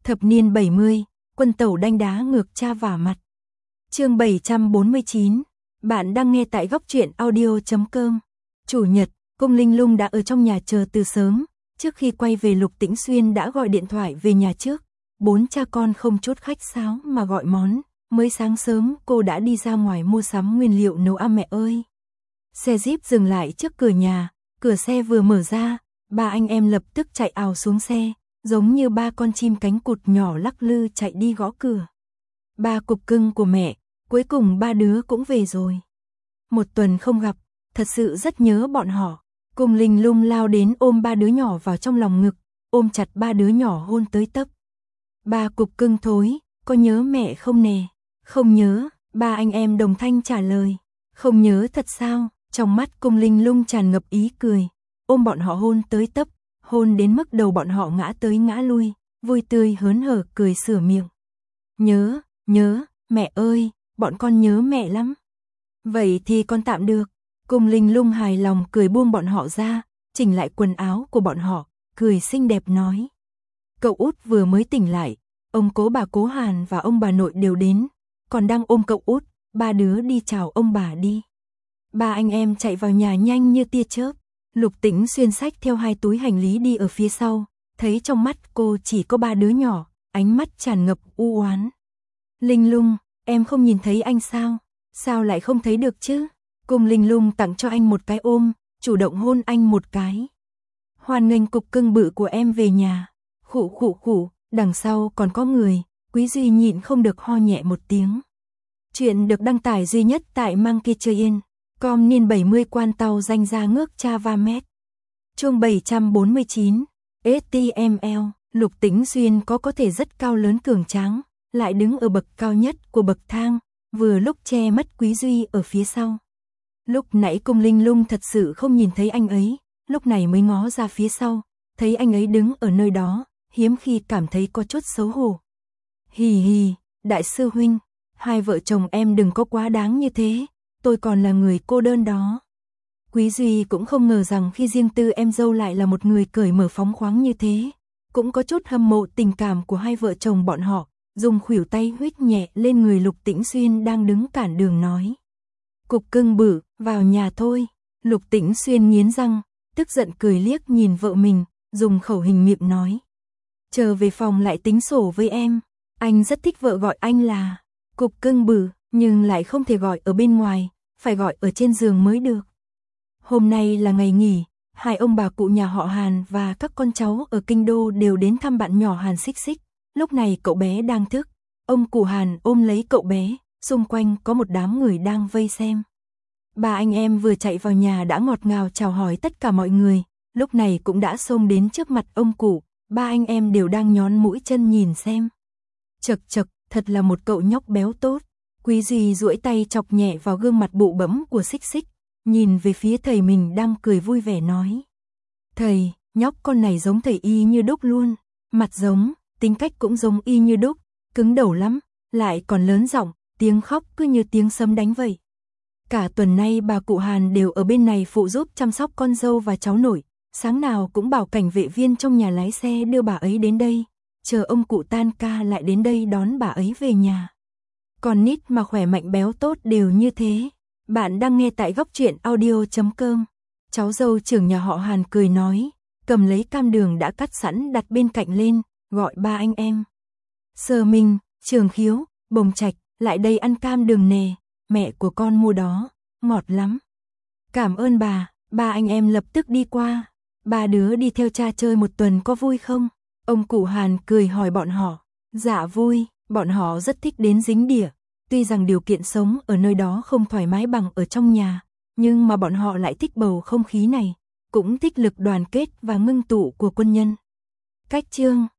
Thập niên 70, quân tẩu đanh đá ngược cha vả mặt. Chương 749, bạn đang nghe tại góc truyện audio.com. Chủ nhật, Cung Linh Lung đã ở trong nhà chờ từ sớm, trước khi quay về Lục Tĩnh Xuyên đã gọi điện thoại về nhà trước. Bốn cha con không chút khách sáo mà gọi món, mới sáng sớm cô đã đi ra ngoài mua sắm nguyên liệu nấu ăn mẹ ơi. Xe Jeep dừng lại trước cửa nhà, cửa xe vừa mở ra, ba anh em lập tức chạy ào xuống xe, giống như ba con chim cánh cụt nhỏ lắc lư chạy đi gõ cửa. Ba cục cưng của mẹ, cuối cùng ba đứa cũng về rồi. Một tuần không gặp, thật sự rất nhớ bọn họ. Cung Linh Lung lao đến ôm ba đứa nhỏ vào trong lòng ngực, ôm chặt ba đứa nhỏ hôn tới tấp. Ba cục cưng thối, có nhớ mẹ không nè? Không nhớ, ba anh em đồng thanh trả lời. Không nhớ thật sao? Trong mắt Cung Linh Lung tràn ngập ý cười, ôm bọn họ hôn tới tấp, hôn đến mức đầu bọn họ ngã tới ngã lui, vui tươi hớn hở cười sửa miệng. Nhớ, mẹ ơi, bọn con nhớ mẹ lắm. Vậy thì con tạm được. Cung Linh Lung hài lòng cười buông bọn họ ra, chỉnh lại quần áo của bọn họ, cười xinh đẹp nói. Cậu út vừa mới tỉnh lại, ông cố bà Cố Hàn và ông bà nội đều đến, còn đang ôm cậu út, ba đứa đi chào ông bà đi. Ba anh em chạy vào nhà nhanh như tia chớp. Lục Tĩnh Xuyên xách theo hai túi hành lý đi ở phía sau, thấy trong mắt cô chỉ có ba đứa nhỏ, ánh mắt tràn ngập u oán. Linh Lung, em không nhìn thấy anh sao? Sao lại không thấy được chứ? Cung Linh Lung tặng cho anh một cái ôm, chủ động hôn anh một cái. Hoan nghênh cục cưng bự của em về nhà. Khụ, đằng sau còn có người. Quý Duy nhịn không được ho nhẹ một tiếng. Chuyện được đăng tải duy nhất tại Monkeytrain.com niên 70 quan tàu danh ra ngước cha va mét. Chương 749, STML, Lục Tĩnh Xuyên có thể rất cao lớn cường tráng, lại đứng ở bậc cao nhất của bậc thang, vừa lúc che mất Quý Duy ở phía sau. Lúc nãy Cung Linh Lung thật sự không nhìn thấy anh ấy, lúc này mới ngó ra phía sau, thấy anh ấy đứng ở nơi đó, hiếm khi cảm thấy có chút xấu hổ. Hì, đại sư huynh, hai vợ chồng em đừng có quá đáng như thế, tôi còn là người cô đơn đó. Quý Duy cũng không ngờ rằng khi riêng tư em dâu lại là một người cởi mở phóng khoáng như thế, cũng có chút hâm mộ tình cảm của hai vợ chồng bọn họ, dùng khuỷu tay huýt nhẹ lên người Lục Tĩnh Xuyên đang đứng cản đường nói. Cục cưng bự, vào nhà thôi. Lục Tĩnh Xuyên nghiến răng, tức giận cười liếc nhìn vợ mình, dùng khẩu hình miệng nói. Chờ về phòng lại tính sổ với em, anh rất thích vợ gọi anh là cục cưng bự, nhưng lại không thể gọi ở bên ngoài, phải gọi ở trên giường mới được. Hôm nay là ngày nghỉ, hai ông bà cụ nhà họ Hàn và các con cháu ở kinh đô đều đến thăm bạn nhỏ Hàn Xích Xích. Lúc này cậu bé đang thức, ông cụ Hàn ôm lấy cậu bé, xung quanh có một đám người đang vây xem. Ba anh em vừa chạy vào nhà đã ngọt ngào chào hỏi tất cả mọi người, lúc này cũng đã xông đến trước mặt ông cụ, ba anh em đều đang nhón mũi chân nhìn xem. Chậc, thật là một cậu nhóc béo tốt. Quý Duy duỗi tay chọc nhẹ vào gương mặt bụ bẫm của Xích Xích, nhìn về phía thầy mình đang cười vui vẻ nói. Thầy, nhóc con này giống thầy y như đúc luôn, mặt giống, tính cách cũng giống y như đúc, cứng đầu lắm, lại còn lớn giọng, tiếng khóc cứ như tiếng sấm đánh vậy. Cả tuần nay bà cụ Hàn đều ở bên này phụ giúp chăm sóc con dâu và cháu nội, sáng nào cũng bảo cảnh vệ viên trong nhà lái xe đưa bà ấy đến đây, chờ ông cụ tan ca lại đến đây đón bà ấy về nhà. Con nít mà khỏe mạnh béo tốt đều như thế. Bạn đang nghe tại góc truyện audio.com. Cháu dâu trưởng nhà họ Hàn cười nói, cầm lấy cam đường đã cắt sẵn đặt bên cạnh lên, gọi ba anh em. Sơ Minh, Trường Khiếu, Bồng Trạch, lại đây ăn cam đường nè, mẹ của con mua đó, ngọt lắm. Cảm ơn bà, ba anh em lập tức đi qua. Ba đứa đi theo cha chơi một tuần có vui không? Ông cụ Hàn cười hỏi bọn họ. Dạ vui, bọn họ rất thích đến Dính Đỉa. Tuy rằng điều kiện sống ở nơi đó không thoải mái bằng ở trong nhà, nhưng mà bọn họ lại thích bầu không khí này, cũng thích lực đoàn kết và ngưng tụ của quân nhân. Cách chương